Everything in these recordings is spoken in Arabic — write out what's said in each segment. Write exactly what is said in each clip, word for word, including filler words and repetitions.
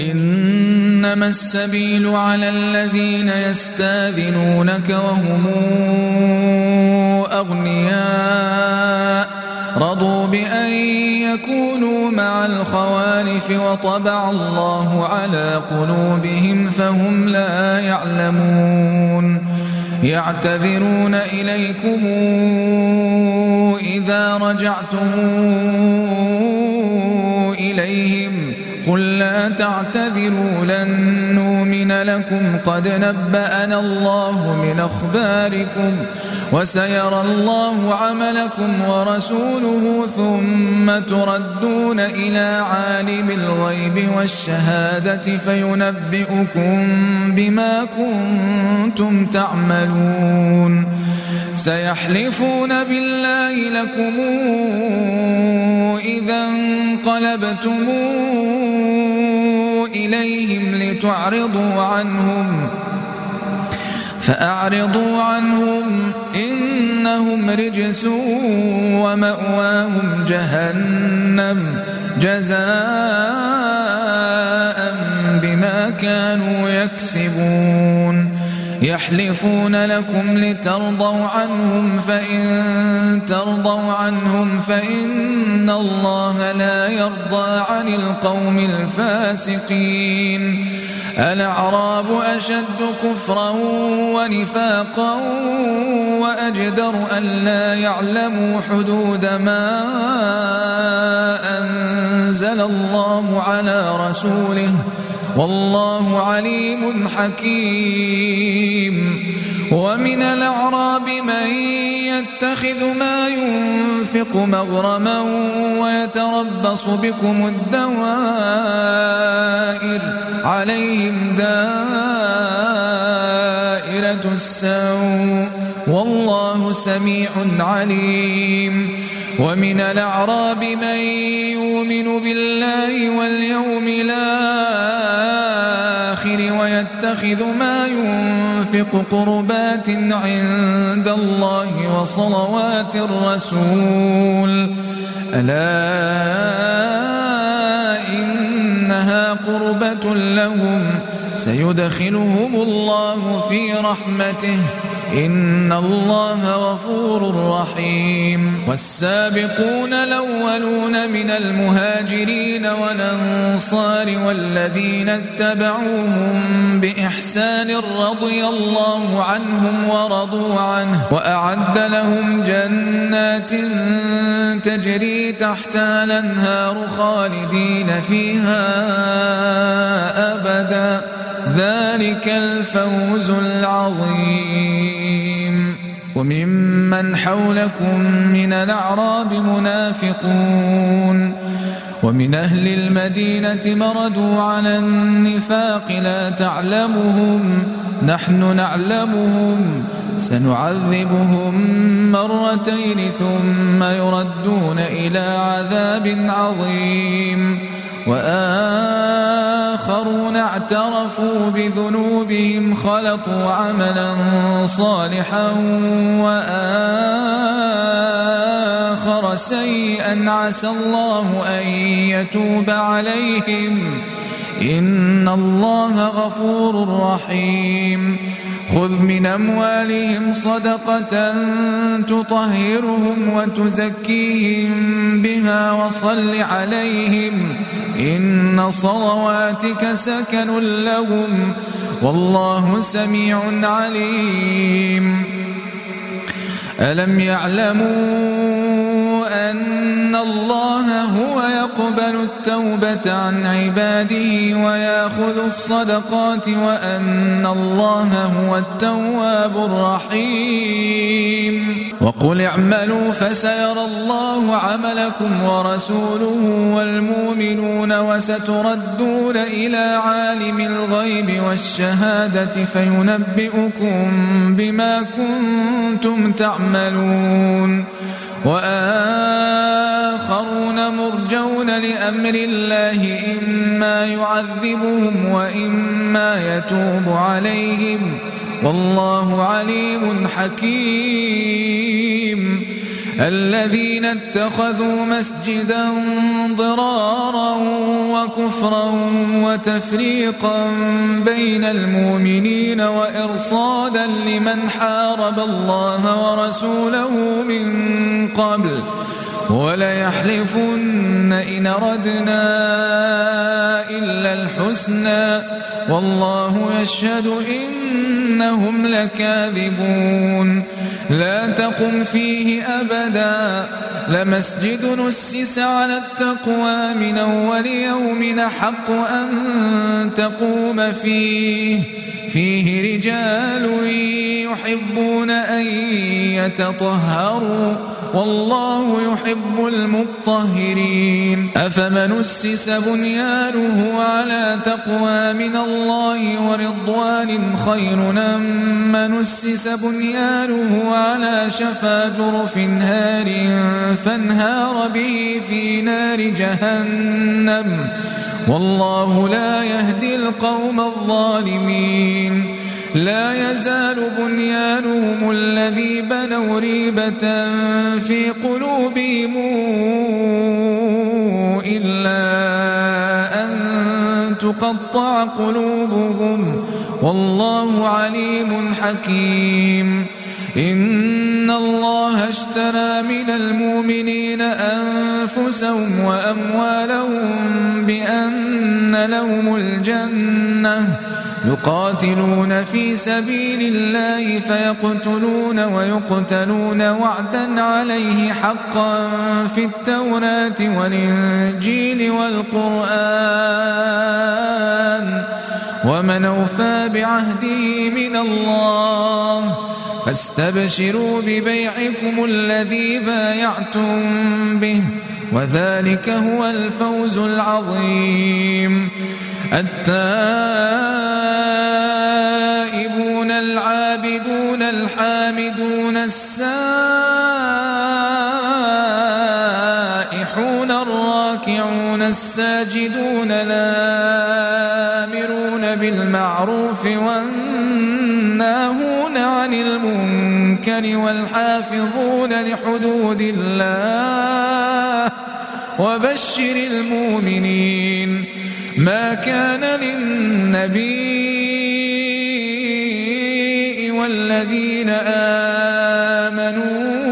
إنما السبيل على الذين يستاذنونك وهم أغنياء رضوا بأن يكونوا مع الخوالف وطبع الله على قلوبهم فهم لا يعلمون يعتذرون إليكم إذا رجعتم إليهم قل لا تعتذروا لن نؤمن لكم قد نبأنا الله من أخباركم وسيرى الله عملكم ورسوله ثم تردون إلى عالم الغيب والشهادة فينبئكم بما كنتم تعملون سيحلفون بالله لكم إذا انقلبتم إليهم لتعرضوا عنهم فأعرضوا عنهم إنهم رجس ومأواهم جهنم جزاء بما كانوا يكسبون يحلفون لكم لترضوا عنهم فإن ترضوا عنهم فإن الله لا يرضى عن القوم الفاسقين الأعراب أشد كفرا ونفاقا وأجدر أن لا يعلموا حدود ما أنزل الله على رسوله والله عليم حكيم ومن الأعراب من يتخذ ما ينفق مغرما ويتربص بكم الدوائر عليهم دائرة السوء والله سميع عليم ومن الأعراب من يؤمن بالله واليوم الآخر ويتخذ ما ينفق قربات عند الله وصلوات الرسول ألا إنها قربة لهم سيدخلهم الله في رحمته إن الله غفور رحيم والسابقون الأولون من المهاجرين والأنصار والذين اتبعوهم بإحسان رضي الله عنهم ورضوا عنه وأعد لهم جنات تجري تحتها الأنهار خالدين فيها أبدا ذلك الفوز العظيم وممن حولكم من الأعراب منافقون ومن أهل المدينة مردوا على النفاق لا تعلمهم نحن نعلمهم سنعذبهم مرتين ثم يردون إلى عذاب عظيم وآخرون اعترفوا بذنوبهم خلطوا عملا صالحا وآخر سيئا عسى الله أن يتوب عليهم إن الله غفور رحيم خذ من أموالهم صدقة تطهرهم وتزكيهم بها وصل عليهم إن صلواتك سكن لهم والله سميع عليم ألم يعلموا أن الله هو يقبل التوبة عن عباده ويأخذ الصدقات وأن الله هو التواب الرحيم وقل اعملوا فسيرى الله عملكم ورسوله والمؤمنون وستردون إلى عالم الغيب والشهادة فينبئكم بما كنتم تعملون وآخرون مرجون لأمر الله إما يعذبهم وإما يتوب عليهم والله عليم حكيم الذين اتخذوا مسجدا ضرارا وكفرا وتفريقا بين المؤمنين وإرصادا لمن حارب الله ورسوله من قبل وليحلفن إن أردنا إلا الحسنى والله يشهد إنهم لكاذبون لا تقم فيه أبدا لمسجد نسس على التقوى من أول يوم أحق أن تقوم فيه فيه رجال يحبون أن يتطهروا والله يحب المطهرين أفمن أسس بنيانه على تقوى من الله ورضوان خير أم من أسس بنيانه على شفا جرف هار فانهار به في نار جهنم والله لا يهدي القوم الظالمين لا يزال بنيانهم الذي بنوا ريبة في قلوبهم إلا أن تقطع قلوبهم والله عليم حكيم إن الله اشترى من المؤمنين أنفسهم وأموالهم بأن لهم الجنة يقاتلون في سبيل الله فيقتلون ويقتلون وعدا عليه حقا في التوراة والإنجيل والقرآن ومن أوفى بعهده من الله فاستبشروا ببيعكم الذي بايعتم به وذلك هو الفوز العظيم التائبون العابدون الحامدون السائحون الراكعون الساجدون الآمرون بالمعروف والناهون عن المنكر والحافظون لحدود الله وبشر المؤمنين ما كان للنبي والذين آمنوا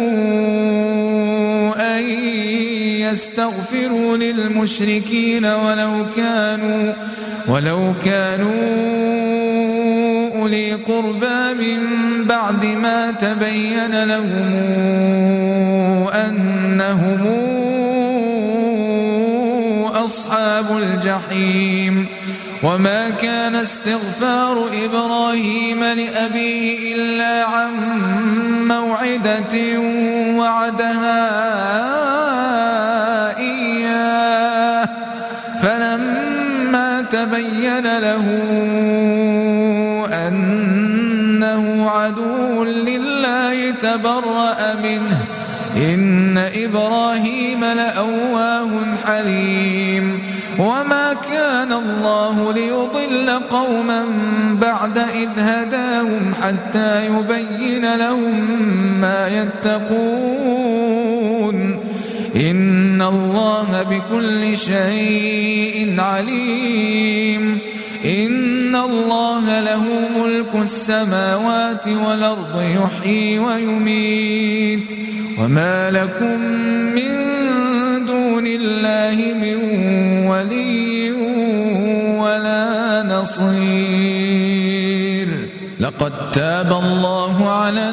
أن يستغفروا للمشركين ولو كانوا ولو كانوا أولي قربى من بعد ما تبين لهم أنهم أصحاب الجحيم وما كان استغفار إبراهيم لأبيه إلا عن موعدة وعدها إياه فلما تبين له أنه عدو لله تبرأ منه إن إبراهيم لأواه حليم وما كان الله ليضل قوما بعد إذ هداهم حتى يبين لهم ما يتقون إن الله بكل شيء عليم إن الله له ملك السماوات والأرض يحيي ويميت وما لكم من دون الله من ولي ولا نصير لقد تاب الله على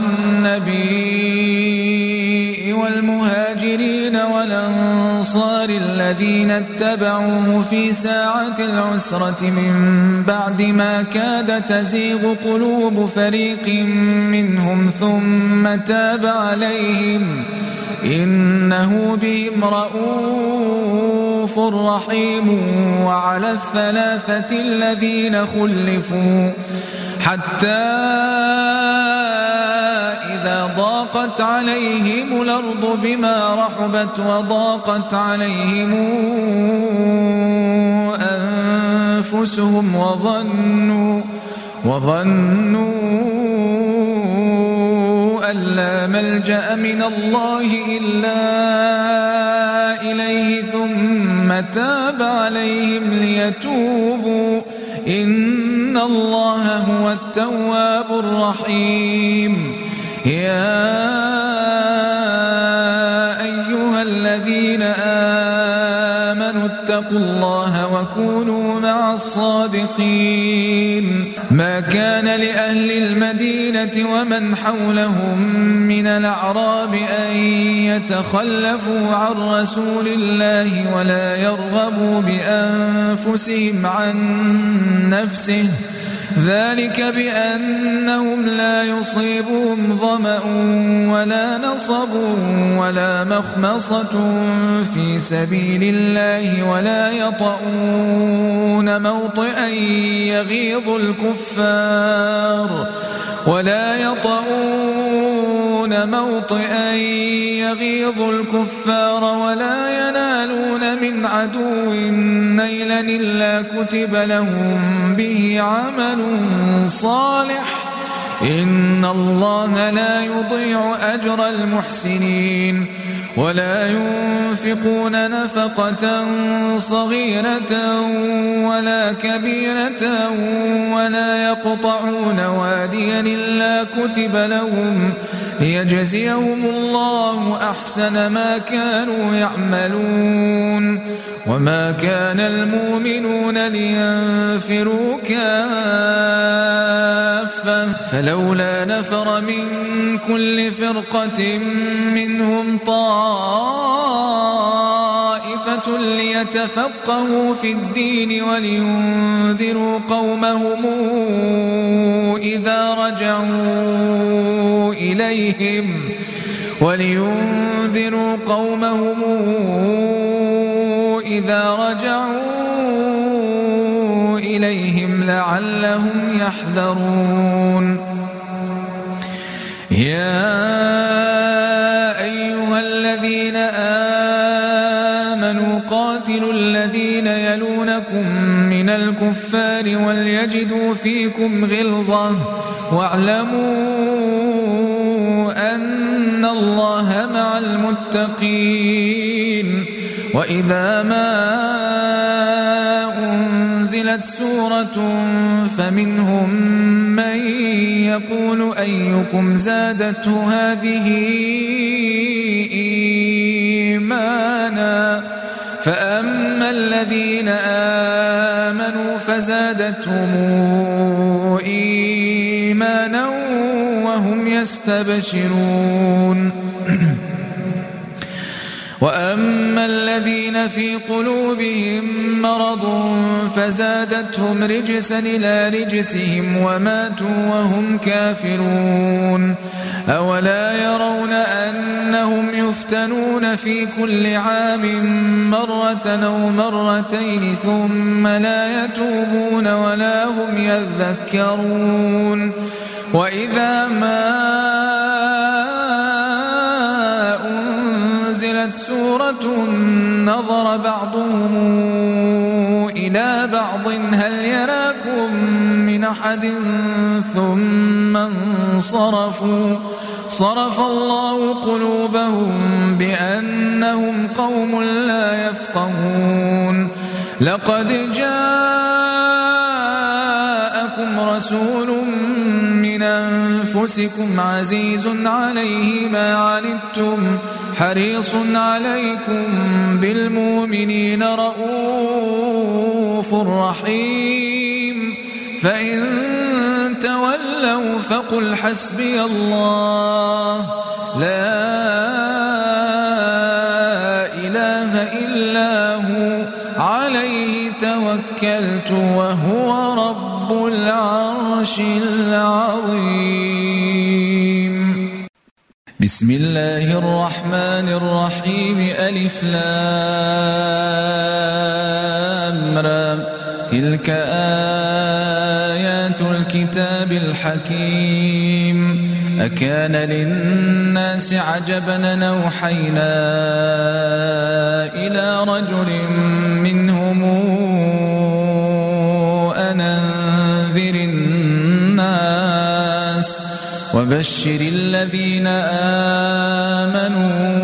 النبي والمهاجرين والأنصار الذين اتبعوه في ساعة العسرة من بعد ما كاد تزيغ قلوب فريق منهم ثم تاب عليهم إنه بهم رؤوف رحيم وعلى الثلاثة الذين خلفوا حتى إذا ضاقت عليهم الأرض بما رحبت وضاقت عليهم أنفسهم وظنوا وظنوا أن لا ملجأ من الله إلا إليه ثم تاب عليهم ليتوبوا إن الله هو التواب الرحيم. يا أيها الذين آمنوا اتقوا الله وكونوا مع الصادقين. ما كان لأهل المدينة ومن حولهم من الأعراب أن يتخلفوا عن رسول الله ولا يرغبوا بأنفسهم عن نفسه ذلك بأنهم لا يصيبهم ظمأ ولا نصب ولا مخمصة في سبيل الله ولا يطؤون موطئا يغيظ الكفار ولا يطؤون موطئا يغيظ الكفار ولا ينالون من عدو نيلا إلا كتب لهم به عمل صالح إن الله لا يضيع أجر المحسنين. ولا ينفقون نفقة صغيرة ولا كبيرة ولا يقطعون واديا إلا كتب لهم ليجزيهم الله أحسن ما كانوا يعملون. وما كان المؤمنون لينفروا كافة فلولا نفر من كل فرقة منهم طائفة ليتفقهوا في الدين ولينذروا قومهم إذا رجعوا إليهم ولينذروا قومهم إذا رجعوا إليهم لعلهم يحذرون. يا أيها الذين آمنوا قاتلوا الذين يلونكم من الكفار وليجدوا فيكم غلظة واعلموا أن الله مع المتقين. وإذا ما أنزلت سورة فمنهم من يقول أيكم زادته هذه إيمانا فأما الذين آمنوا فزادتهم إيمانا وهم يستبشرون. وأما الذين في قلوبهم مرض فزادتهم رجسا إلى رجسهم وماتوا وهم كافرون. أولا يرون أنهم يفتنون في كل عام مرة أو مرتين ثم لا يتوبون ولا هم يذكرون. وإذا ما أنزلت سورة نظر بعضهم إلى بعض هل يراكم من أحد ثم انصرفوا صرف الله قلوبهم بأنهم قوم لا يفقهون. لقد جاءكم رسول من أنفسكم عزيز عليه ما عنتم حريص عليكم بالمؤمنين رؤوف رحيم. فإن تولوا فقل حسبي الله لا إله إلا هو عليه توكلت وهو رب العرش العظيم. بسم الله الرحمن الرحيم. ألف لام را تلك آيات الكتاب الحكيم. أكان للناس عجبا أوحينا إلى رجل منهم أن أنذر الناس وبشر الذين آمنوا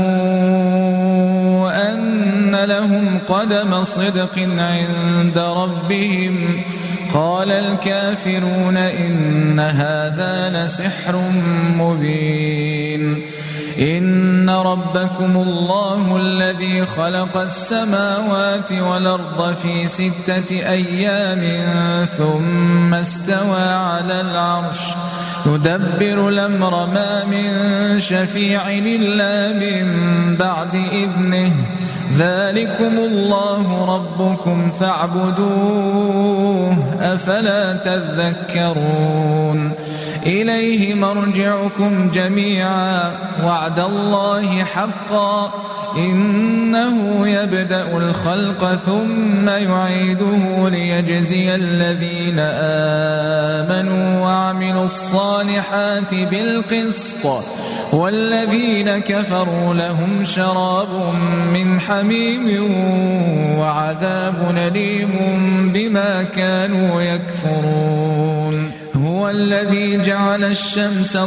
أن لهم قدم صدق عند ربهم. قال الكافرون إن هذا لسحر مبين. إن ربكم الله الذي خلق السماوات والأرض في ستة أيام ثم استوى على العرش يدبر الأمر ما من شفيع إلا من بعد إذنه ذلكم الله ربكم فاعبدوه أفلا تذكرون. إليه مرجعكم جميعا وعد الله حقا إنه يبدأ الخلق ثم يعيده ليجزي الذين آمنوا وعملوا الصالحات بالقسط والذين كفروا لهم شراب من حميم وعذاب أليم بما كانوا يكفرون. هو الذي جعل الشمس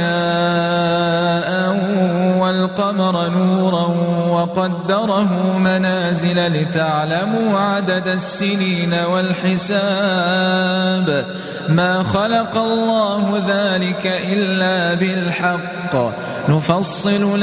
ضياء والقمر نورا وقدره منازل لتعلموا عدد السنين والحساب ما خلق الله ذلك إلا بالحق نفصل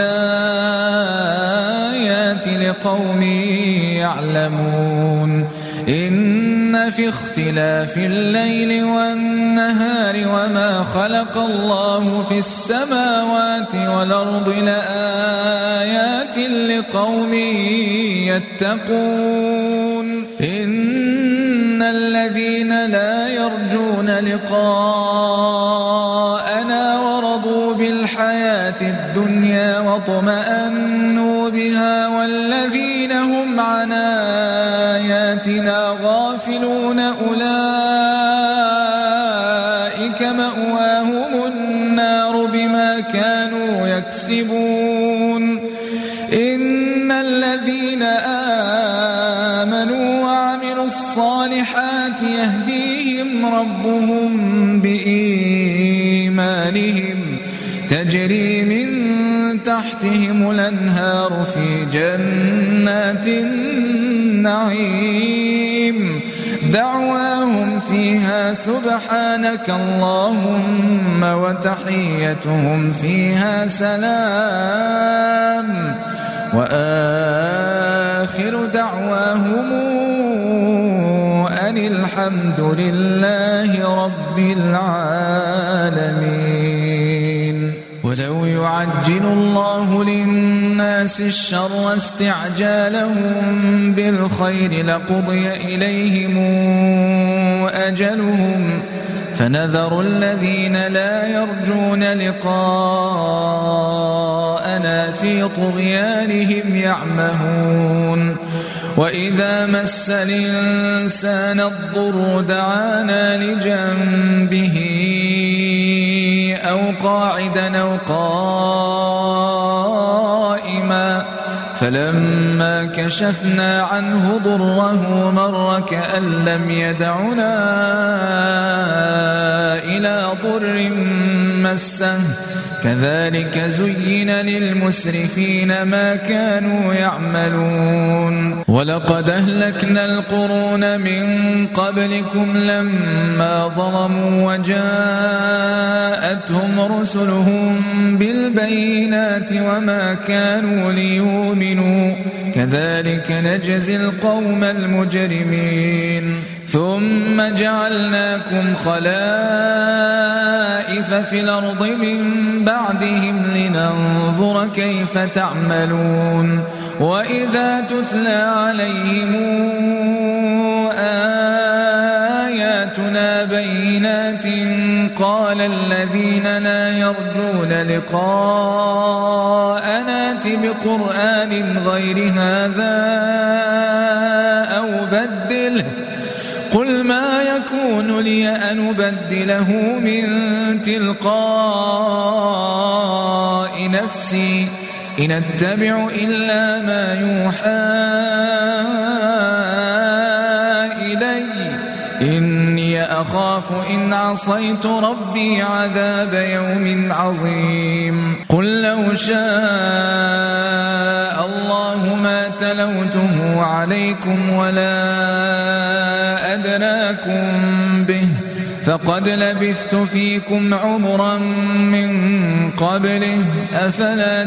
الآيات لقوم يعلمون. إن في اختلاف الليل والنهار وما خلق الله في السماوات والأرض لآيات لقوم يتقون. إن الذين لا يرجون لقاءنا ورضوا بالحياة الدنيا واطمأنوا بها والذين هم عن آياتنا غافلون أولئك مأواهم النار بما كانوا يكسبون. إن الذين آمنوا وعملوا الصالحات يهديهم ربهم بإيمانهم تجري من تحتهم الأنهار في جنات النعيم دعواهم فيها سبحانك اللهم وتحيتهم فيها سلام وآخر دعواهم أن الحمد لله رب العالمين. ولو يعجل الله للناس الشر استعجالهم بالخير لقضي إليهم أجلهم فنذر الذين لا يرجون لقاءنا في طغيانهم يعمهون. وإذا مس الإنسان الضر دعانا لجنبه أو قاعدا أو قائما فلما كشفنا عنه ضره مر كأن لم يدعنا إلى ضر مسه كذلك زين للمسرفين ما كانوا يعملون. ولقد أهلكنا القرون من قبلكم لما ظلموا وجاءتهم رسلهم بالبينات وما كانوا ليؤمنوا كذلك نجزي القوم المجرمين. ثم جعلناكم خلائف في الأرض من بعدهم لننظر كيف تعملون. وإذا تتلى عليهم آياتنا بينات قال الذين لا يرجون لقاءنا ائت بقرآن غير هذا أو بدله قل ما يكون لي أن أبدله من تلقاء نفسي إن أتبع إلا ما يوحى إلي إن إني أخاف إن عصيت ربي عذاب يوم عظيم قل لو شاء الله ما تلوته عليكم ولا أدراكم به فقد لبثت فيكم عمرا من قبله أفلا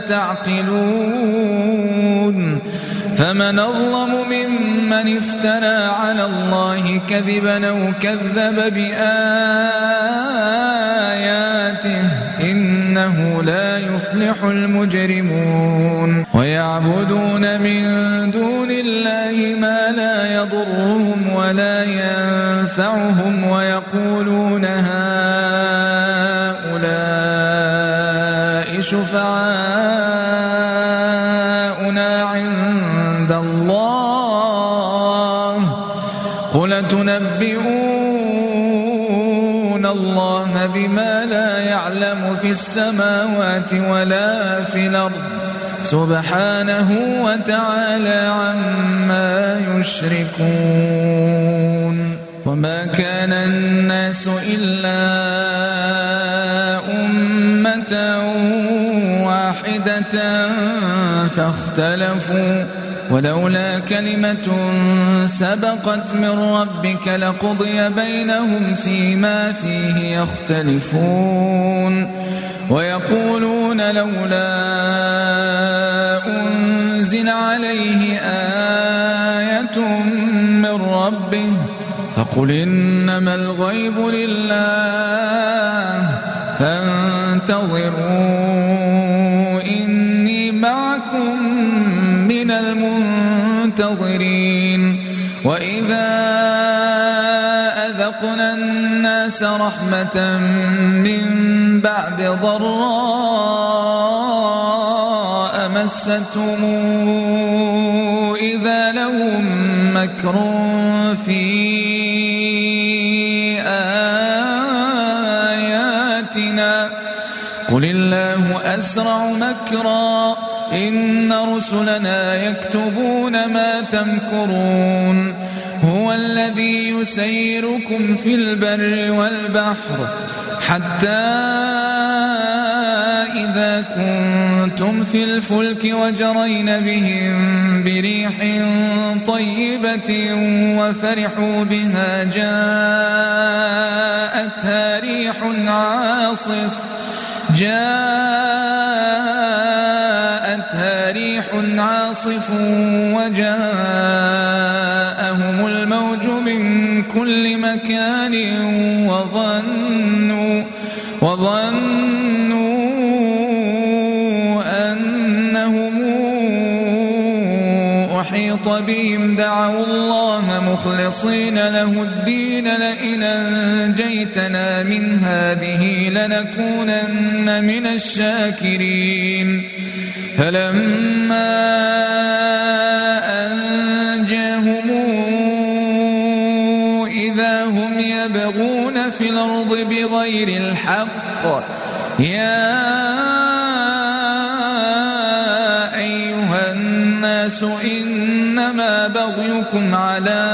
تعقلون فمن أظلم ممن افترى على الله كذبا أو كذب بآياته إنه لا يفلح المجرمون ويعبدون من دون الله ما لا يضرهم ولا ينفعهم ويقولون هؤلاء شفعاؤنا عند الله قل تنبئون الله بما لا يعلم في السماوات ولا في الأرض سبحانه وتعالى عما يشركون وما كان الناس إلا أمة واحدة فاختلفوا ولولا كلمة سبقت من ربك لقضي بينهم فيما فيه يختلفون ويقولون لولا أنزل عليه آية من ربه فقل إنما الغيب لله فانتظروا إني معكم من المنتظرين وإذا أذقنا الناس رحمة من بعد ضراء مستهم إذا لهم مكر في آياتنا قل الله أسرع مكرا إن رسلنا يكتبون ما تمكرون هو الذي يسيركم في البر والبحر حتى إذا كنتم في الفلك وجرين بهم بريح طيبة وفرحوا بها جاءتها ريح عاصف جاءتها ريح عاصف وجاءهم الموج من كل مكان وظنوا وظنوا أنهم أحيط بهم دعوا الله مخلصين له الدين لئن أنجيتنا من هذه لنكونن من الشاكرين فلما أنجاهم إذا هم يبغون في الأرض بغير الحق يا أيها الناس إنما بغيكم على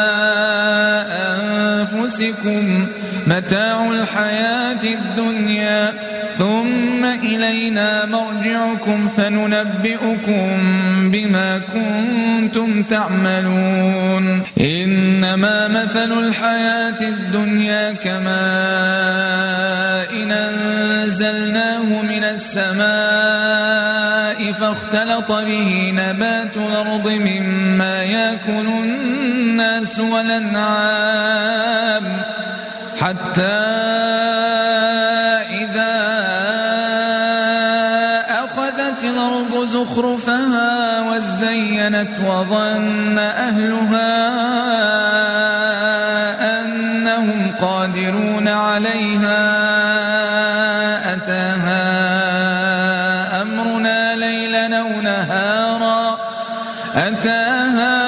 أنفسكم متاع الحياة الدنيا ثم إلينا مرجعكم فننبئكم بما كنتم تعملون إنما مثل الحياة الدنيا كماء أنزلناه من السماء فاختلط به نبات الأرض مما يأكل الناس والأنعام حتى إذا أخذت الأرض زخرفها وزينت وظن أهلها أنهم قادرون عليها أتاها أمرنا ليلا أو نهارا أتاها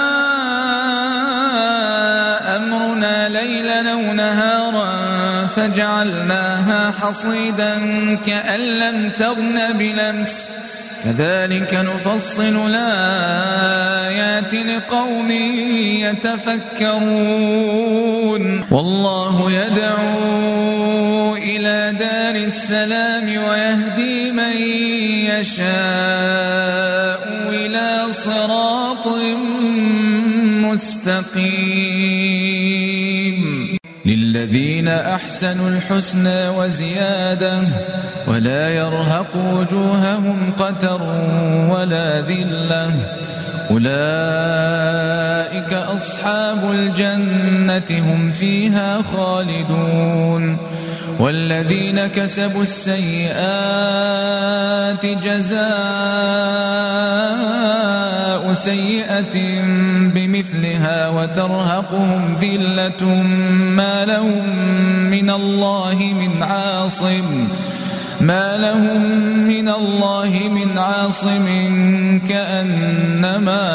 أمرنا ليلا أو نهارا فجعلناها حصيدا كأن لم تغن بلمس كذلك نفصل الآيات لقوم يتفكرون والله يدعو إلى دار السلام ويهدي من يشاء إلى صراط مستقيم للذين أحسنوا الحسنى وزيادة ولا يرهق وجوههم قتر ولا ذلة أولئك أصحاب الجنة هم فيها خالدون والذين كسبوا السيئات جزاء سيئة بمثلها وترهقهم ذلة ما لهم من الله من عاصم ما لهم من الله من عاصم كأنما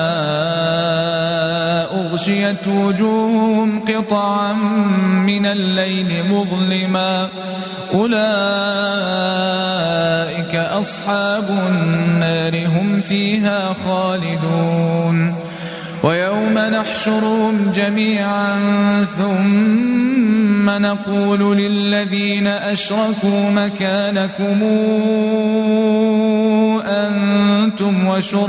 أغشيت وجوههم قطعا من الليل مظلما أولئك أصحاب النار هم فيها خالدون ويوم نحشرهم جميعا ثم نقول للذين أشركوا مكانكم أنتم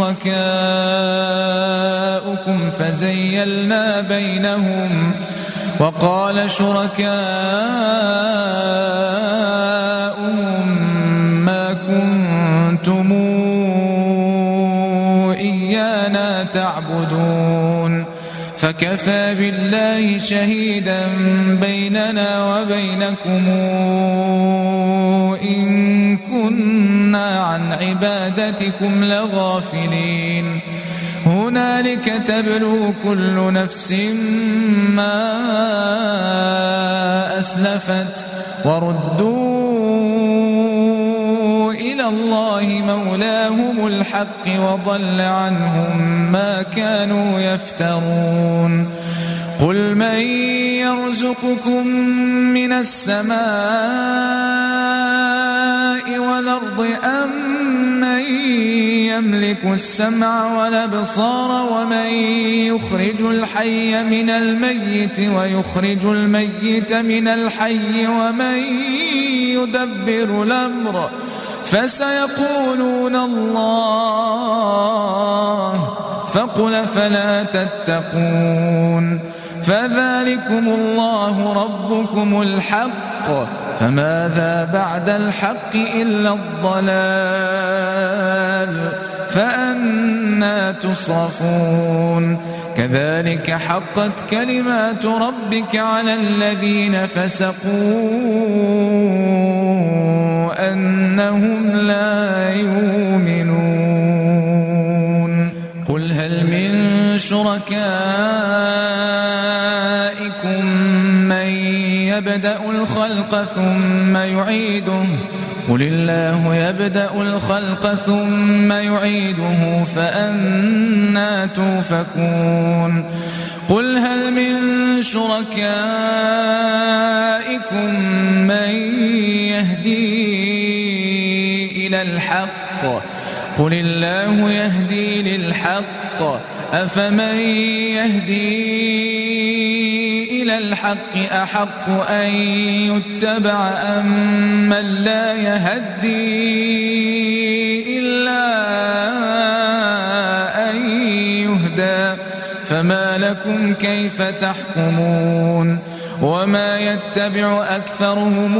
وشركاؤكم فزيلنا بينهم وقال شركاؤهم ما كنتم إيانا تعبدون فكفى بالله شهيدا بيننا وبينكم إن كنا عن عبادتكم لغافلين هنالك تبلو كل نفس ما أسلفت وردوا إلى الله مولاهم الحق وضل عنهم ما كانوا يفترون قل من يرزقكم من السماء والأرض أم من يملك السمع والأبصار ومن يخرج الحي من الميت ويخرج الميت من الحي ومن يدبر الأمر فسيقولون الله فقل فلا تتقون فذلكم الله ربكم الحق فماذا بعد الحق إلا الضلال فأنى تصرفون كذلك حقت كلمات ربك على الذين فسقوا أنهم لا يؤمنون قل هل من شركائكم من يبدأ الخلق ثم يعيده قل الله يبدأ الخلق ثم يعيده فأنى توفكون قل هل من شركائكم من يهدي إلى الحق قل الله يهدي للحق أفمن يهدي إلى الحق أحق أن يتبع أم من لا يهدي إلا أن يهدى فما لكم كيف تحكمون وما يتبع أكثرهم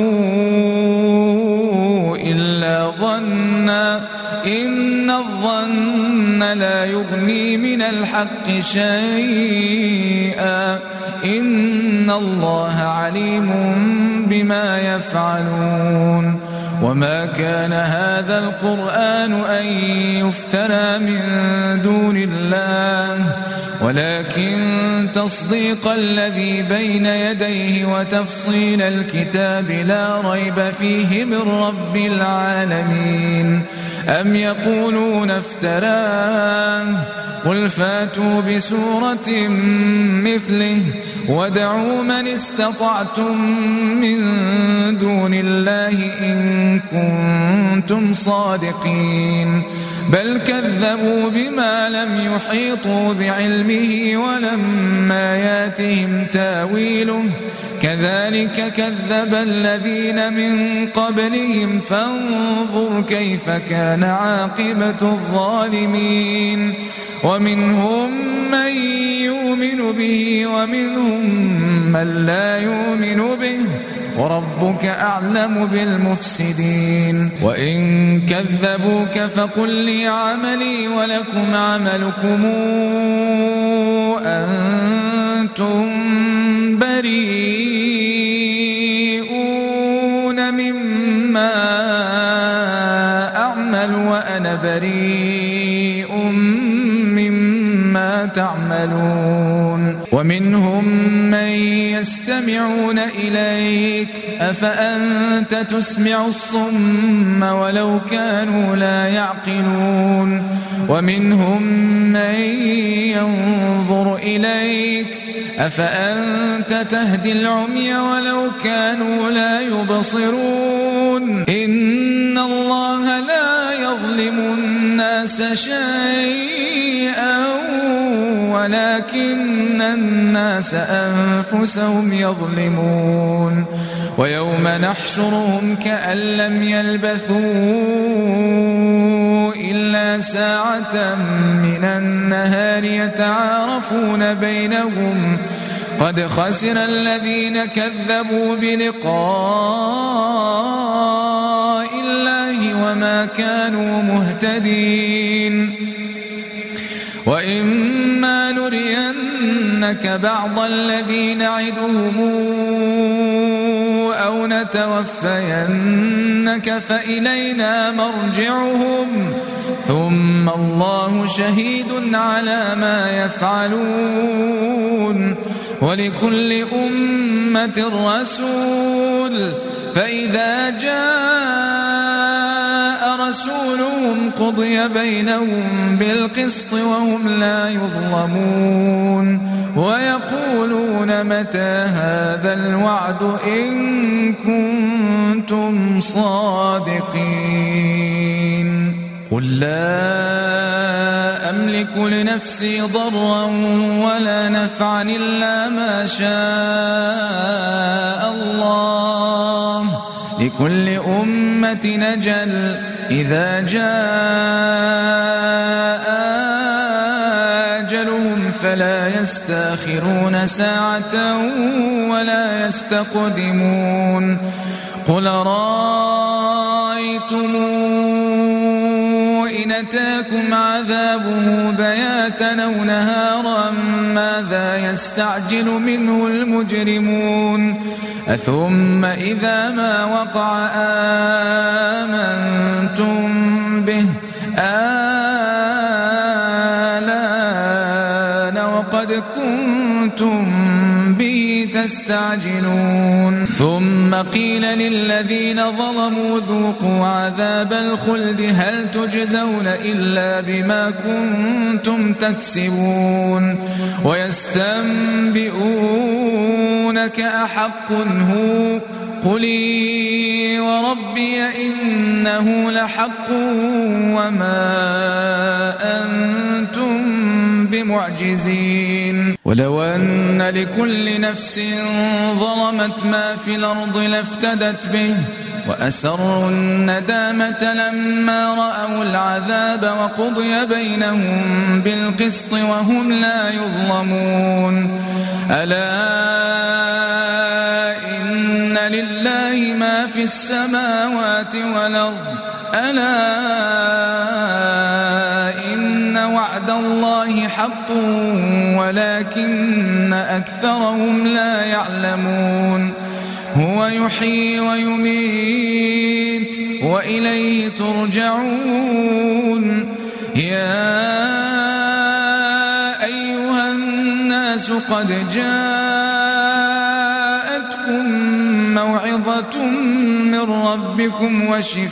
إلا ظنا إن الظن لا يغني من الحق شيئا إن الله عليم بما يفعلون وما كان هذا القرآن أن يفترى من دون الله ولكن تصديق الذي بين يديه وتفصيل الكتاب لا ريب فيه من رب العالمين أم يقولون افتراه قل فاتوا بسورة مثله وادعوا من استطعتم من دون الله إن كنتم صادقين بل كذبوا بما لم يحيطوا بعلمه ولما ياتهم تاويله كذلك كذب الذين من قبلهم فانظر كيف كان عاقبة الظالمين ومنهم من يؤمن به ومنهم من لا يؤمن به وربك أعلم بالمفسدين وإن كذبوك فقل لي عملي ولكم عملكم أنتم بريئون مما أعمل وأنا بريء مما تعملون ومنهم من يستمعون إليك أفأنت تسمع الصم ولو كانوا لا يعقلون ومنهم من ينظر إليك أفأنت تهدي العمي ولو كانوا لا يبصرون إن الله لا يظلم الناس شيئا ولكن الناس أنفسهم يظلمون ويوم نحشرهم كأن لم يلبثوا إلا ساعة من النهار يتعارفون بينهم قد خسر الذين كذبوا بلقاء الله وما كانوا مهتدين وإما نرينك بعض الذي نعدهم أو نتوفينك فإلينا مرجعهم ثم الله شهيد على ما يفعلون ولكل أمة رسول فإذا جاء رسولهم قضي بينهم بالقسط وهم لا يظلمون ويقولون متى هذا الوعد إن كنتم صادقين قل لا أملك لنفسي ضرا ولا نفعا إلا ما شاء الله لكل أمة نجل إذا جاء أجلهم فلا يستأخرون ساعة ولا يستقدمون قل رأيتم إن أتاكم عذابه بياتا أو نهارا ماذا يستعجل منه المجرمون أثم إذا ما وقع آمنتم به آلان وقد كنتم به تستعجلون ثم قيل للذين ظلموا ذوقوا عذاب الخلد هل تجزون إلا بما كنتم تكسبون ويستنبئونك أحق هو قلي وربي إنه لحق وما أنتم بمعجزين ولو أن لكل نفس ظلمت ما في الأرض لافتدت به وأسروا الندامة لما رأوا العذاب وقضي بينهم بالقسط وهم لا يظلمون ألا إن لله ما في السماوات والأرض ألا إن وعد الله حق ولكن أكثرهم لا يعلمون هو يحيي ويميت وإليه ترجعون يا أيها الناس قد جاءتكم موعظة من ربكم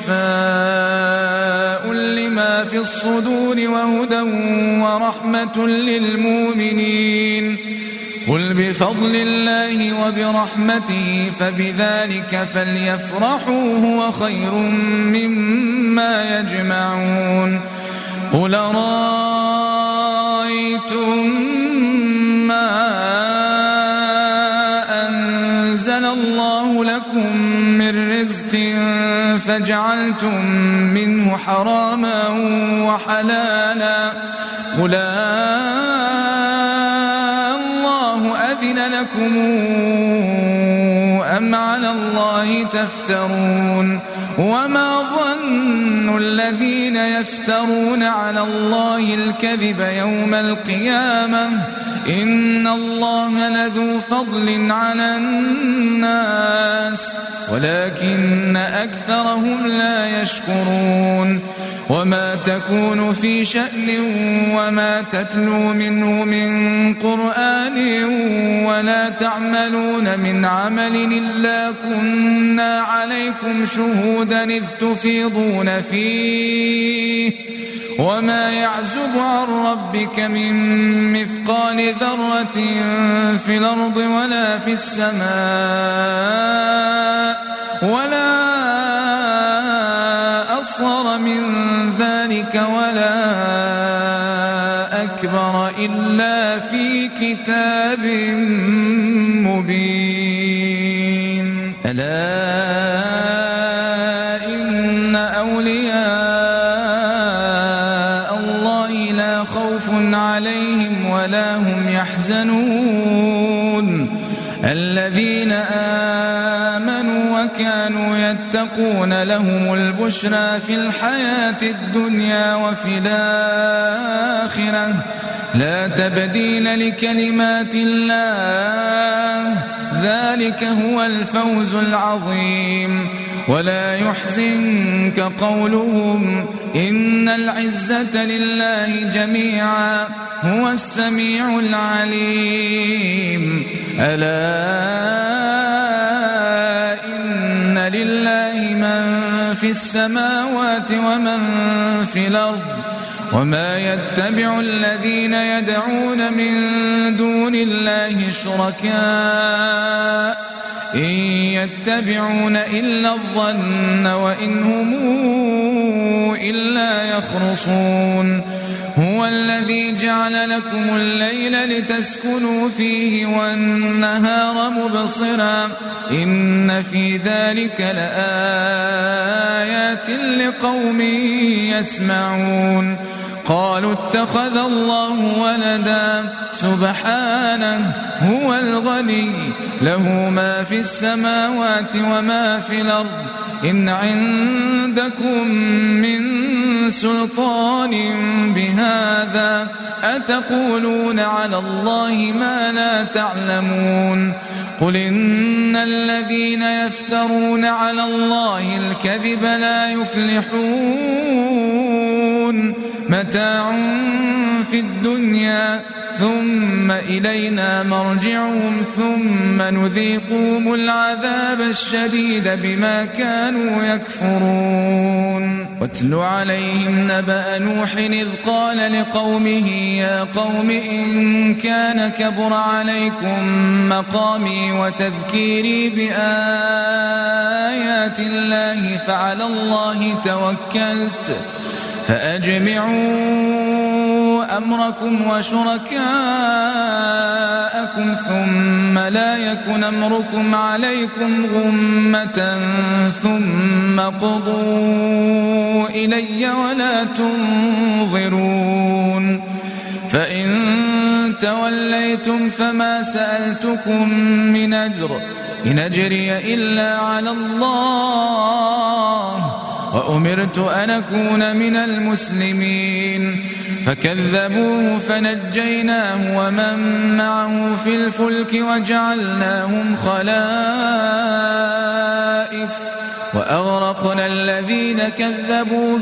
وشفاء لما في الصدور وهدى ورحمة للمؤمنين قل بفضل الله وبرحمته فبذلك فليفرحوا هو خير مما يجمعون قل رأيتم ما أنزل الله لكم من رزق فجعلتم منه حراما وحلالا قل الله أذن لكم أم على الله تفترون وما ظن الذين يفترون على الله الكذب يوم القيامة إن الله لذو فضل على الناس ولكن أكثرهم لا يشكرون وما تكون في شأن وما تتلو منه من قرآن ولا تعملون من عمل إلا كنا عليكم شهودا إذ تفيضون فيه وما يعزب عن ربك من مثقال ذرة في الأرض ولا في السماء ولا أصغر من ذلك ولا أكبر إلا في كتاب مبين ألا إن أولياء الله لا خوف عليهم ولا هم يحزنون الذين آمنوا وكانوا يتقون لهم البشرى في الحياة الدنيا وفي الآخرة لا تبديل لكلمات الله ذلك هو الفوز العظيم ولا يحزنك قولهم إن العزة لله جميعا هو السميع العليم ألا إن لله من في السماوات ومن في الأرض وما يتبع الذين يدعون من دون الله شركاء إن يتبعون إلا الظن وإن هم إلا يخرصون هو الذي جعل لكم الليل لتسكنوا فيه والنهار مبصرا إن في ذلك لآيات لقوم يسمعون قالوا اتخذ الله ولدا سبحانه هو الغني له ما في السماوات وما في الأرض إن عندكم من سلطان بهذا أتقولون على الله ما لا تعلمون قل إن الذين يفترون على الله الكذب لا يفلحون متاع في الدنيا ثم إلينا مرجعهم ثم نذيقهم العذاب الشديد بما كانوا يكفرون واتل عليهم نبأ نوح إذ قال لقومه يا قوم إن كان كبر عليكم مقامي وتذكيري بآيات الله فعلى الله توكلت فأجمعوا أمركم وشركاءكم ثم لا يكن أمركم عليكم غمة ثم قضوا إلي ولا تنظرون فإن توليتم فما سألتكم من أجر إن أجري إلا على الله وأمرت أن أكون من المسلمين فكذبوه فنجيناه ومن معه في الفلك وجعلناهم خلائف وأغرقنا الذين كذبوا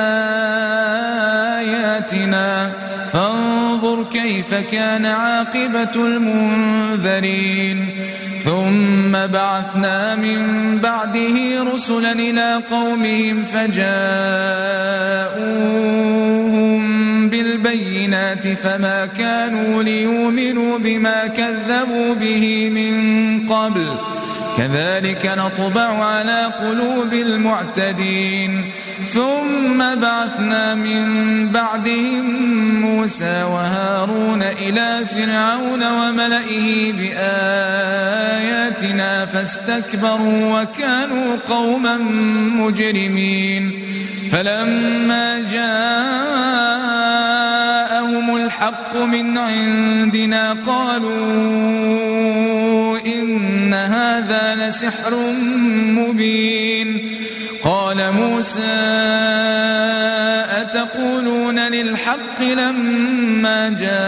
بآياتنا فانظر كيف كان عاقبة المنذرين ثم بعثنا من بعده رسلا إلى قومهم فجاءوهم بالبينات فما كانوا ليؤمنوا بما كذبوا به من قبل كذلك نطبع على قلوب المعتدين ثم بعثنا من بعدهم موسى وهارون إلى فرعون وملئه بآياتنا فاستكبروا وكانوا قوما مجرمين فلما جاءهم الحق من عندنا قالوا إن هذا لسحر مبين قال موسى أتقولون للحق لما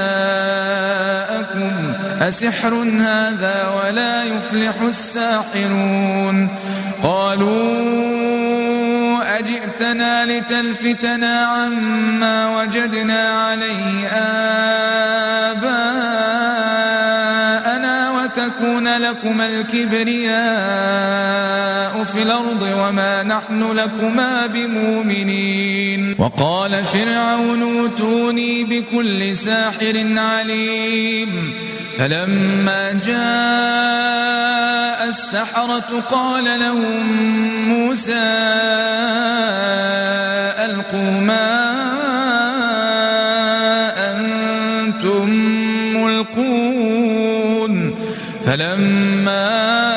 جاءكم أسحر هذا ولا يفلح الساحرون قالوا أجئتنا لتلفتنا عما وجدنا عليه آباءنا وتكون لكما الكبرياء في الأرض وما نحن لكما بمؤمنين وقال فرعون اوتوني بكل ساحر عليم فلما جاء السحرة قال لهم موسى ألقوا ما أنتم ملقون فلما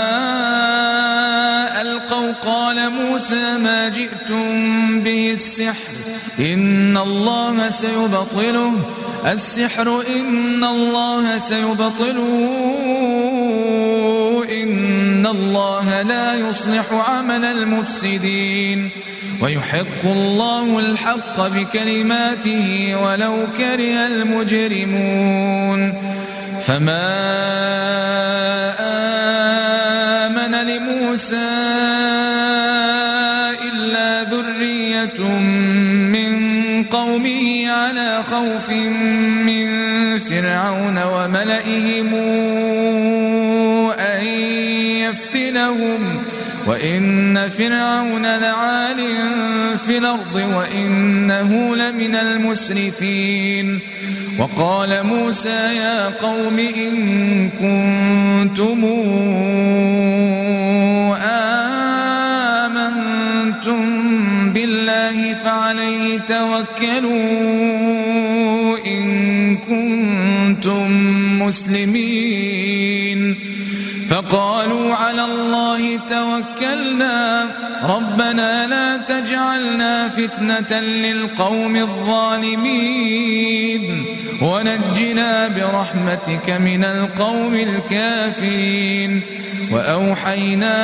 ألقوا قال موسى ما جئتم به السحر إن الله سيبطله السحر إن الله سيبطله إن الله لا يصلح عمل المفسدين ويحق الله الحق بكلماته ولو كره المجرمون فما آمن لموسى إلا ذرية من قومه على خوف من فرعون وملئهم أن يفتنهم وإن فرعون لعال في الأرض وإنه لمن المسرفين وقال موسى يا قوم إن كنتم آمنتم بالله فعليه توكلوا إن كنتم مسلمين فقالوا على الله توكلنا ربنا لا تجعلنا فتنة للقوم الظالمين ونجنا برحمتك من القوم الكافرين وأوحينا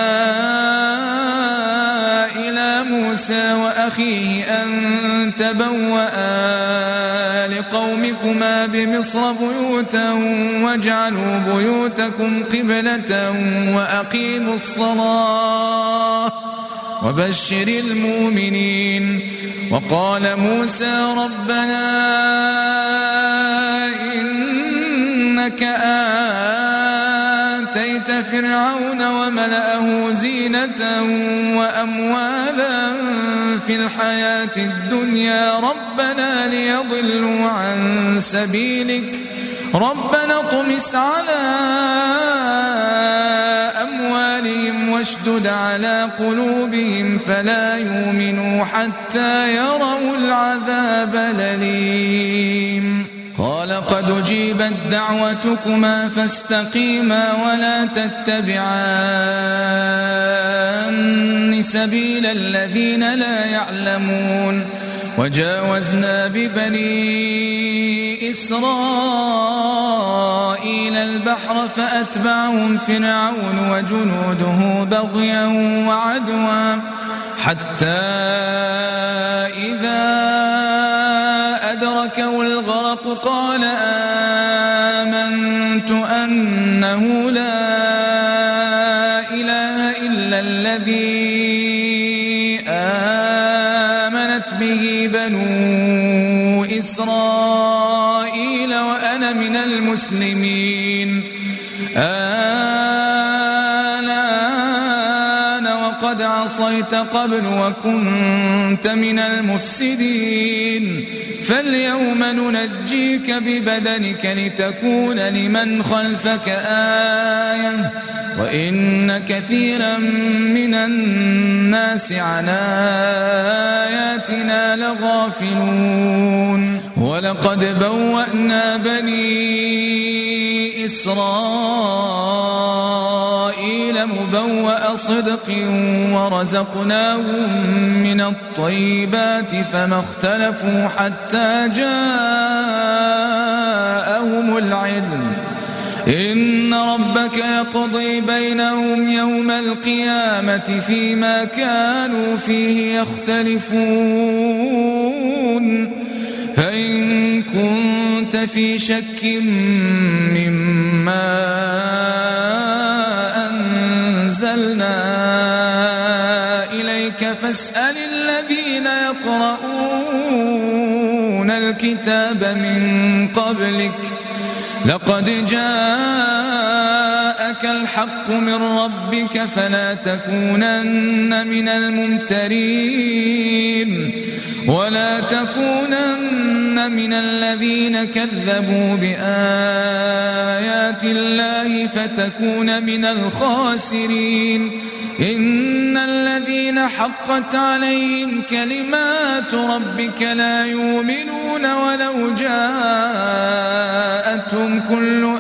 إلى موسى وأخيه أن تبوأ لقومكما بمصر بيوتا واجعلوا بيوتكم قبلة وأقيموا الصلاة وبشر المؤمنين وقال موسى ربنا إنك آتيت فرعون وملأه زينة وأموالا في الحياة الدنيا ربنا ليضلوا عن سبيلك ربنا طمس على أموالهم واشدد على قلوبهم فلا يؤمنوا حتى يروا العذاب الأليم قال قد أجيبت دعوتكما فاستقيما ولا تتبعان سبيل الذين لا يعلمون وجاوزنا ببني إسرائيل البحر فأتبعهم فرعون وجنوده بغيا وعدوا حتى إذا أدركه الغرق قال آمنت أنه لا إله إلا الذي آمنت به بنو إسرائيل وأنا من المسلمين الآن ولقد عصيت قبل وكنت من المفسدين فاليوم ننجيك ببدنك لتكون لمن خلفك آية وإن كثيرا من الناس عن آياتنا لغافلون ولقد بوأنا بني إسرائيل مبوأ صدق ورزقناهم من الطيبات فما اختلفوا حتى جاءهم العلم إن ربك يقضي بينهم يوم القيامة فيما كانوا فيه يختلفون فإن كنت في شك مما أنزلنا إليك فاسأل الذين يقرؤون الكتاب من قبلك لقد جاءك الحق من ربك فلا تكونن من الممترين ولا تكونن من الذين كذبوا بآيات الله فتكون من الخاسرين إن الذين حقت عليهم كلمات ربك لا يؤمنون ولو جاءتهم كل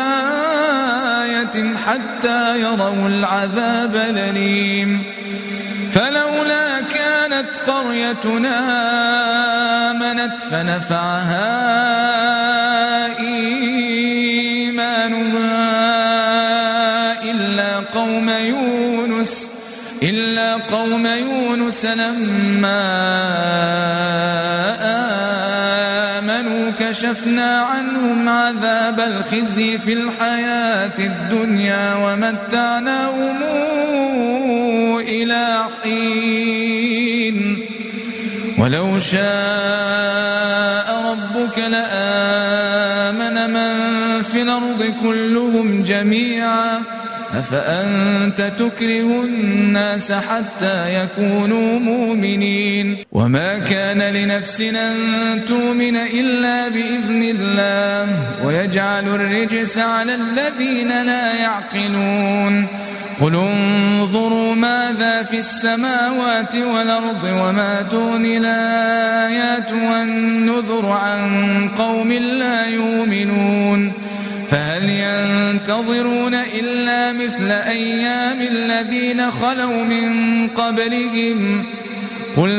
آية حتى يروا العذاب الأليم فلولا كانت قريتنا آمنت فنفعها إيمانها إلا قوم يونس إلا قوم يونس لما آمنوا كشفنا عنهم عذاب الخزي في الحياة الدنيا ومتعناهم إلى حين ولو شاء ربك لآمن من في الأرض كلهم جميعا أفأنت تكره الناس حتى يكونوا مؤمنين وما كان لنفس أن تؤمن إلا بإذن الله ويجعل الرجس على الذين لا يعقلون قل انظروا ماذا في السماوات والأرض وما تغني الآيات والنذر عن قوم لا يؤمنون فهل ينتظرون إلا مثل أيام الذين خلوا من قبلهم قل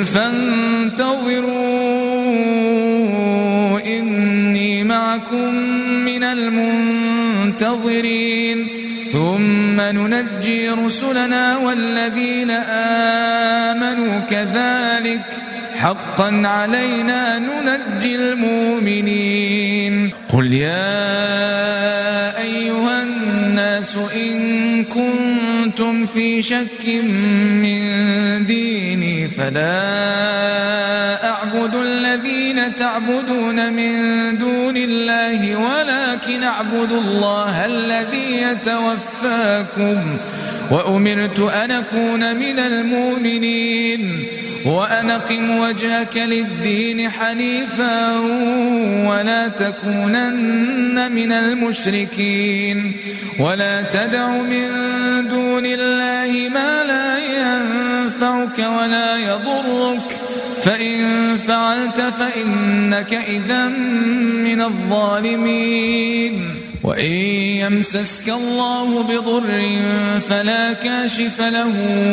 فانتظروا إني معكم من المنتظرين ثم ننجي رسلنا والذين آمنوا كذلك حقا علينا ننجي المؤمنين قل يا أيها الناس إن كنتم في شك من ديني فلا أعبد الذين تعبدون من دون الله ولكن أعبد الله الذي يتوفاكم وأمرت أن أكون من المؤمنين وأن أقم وجهك للدين حنيفا ولا تكونن من المشركين ولا تدع من دون الله ما لا ينفعك ولا يضرك فإن فعلت فإنك إذا من الظالمين وإن يمسسك الله بضر فلا كاشف له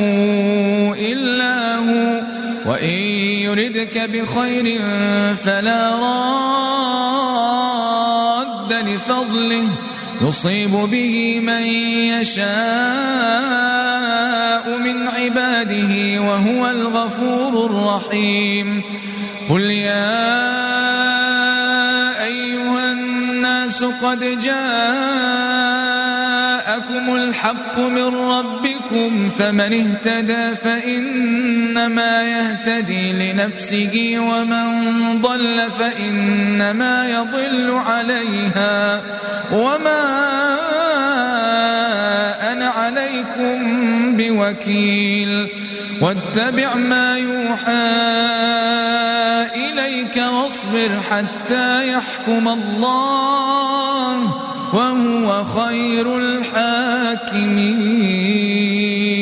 إلا هو وإن يردك بخير فلا راد لفضله يصيب به من يشاء من عباده وهو الغفور الرحيم قل يا أيها الناس قد جاءكم الحق من ربكم فمن اهتدى فإنما يهتدي لنفسه ومن ضل فإنما يضل عليها وما أنا عليكم بوكيل واتبع ما يوحى إليك واصبر حتى يحكم الله وهو خير الحاكمين.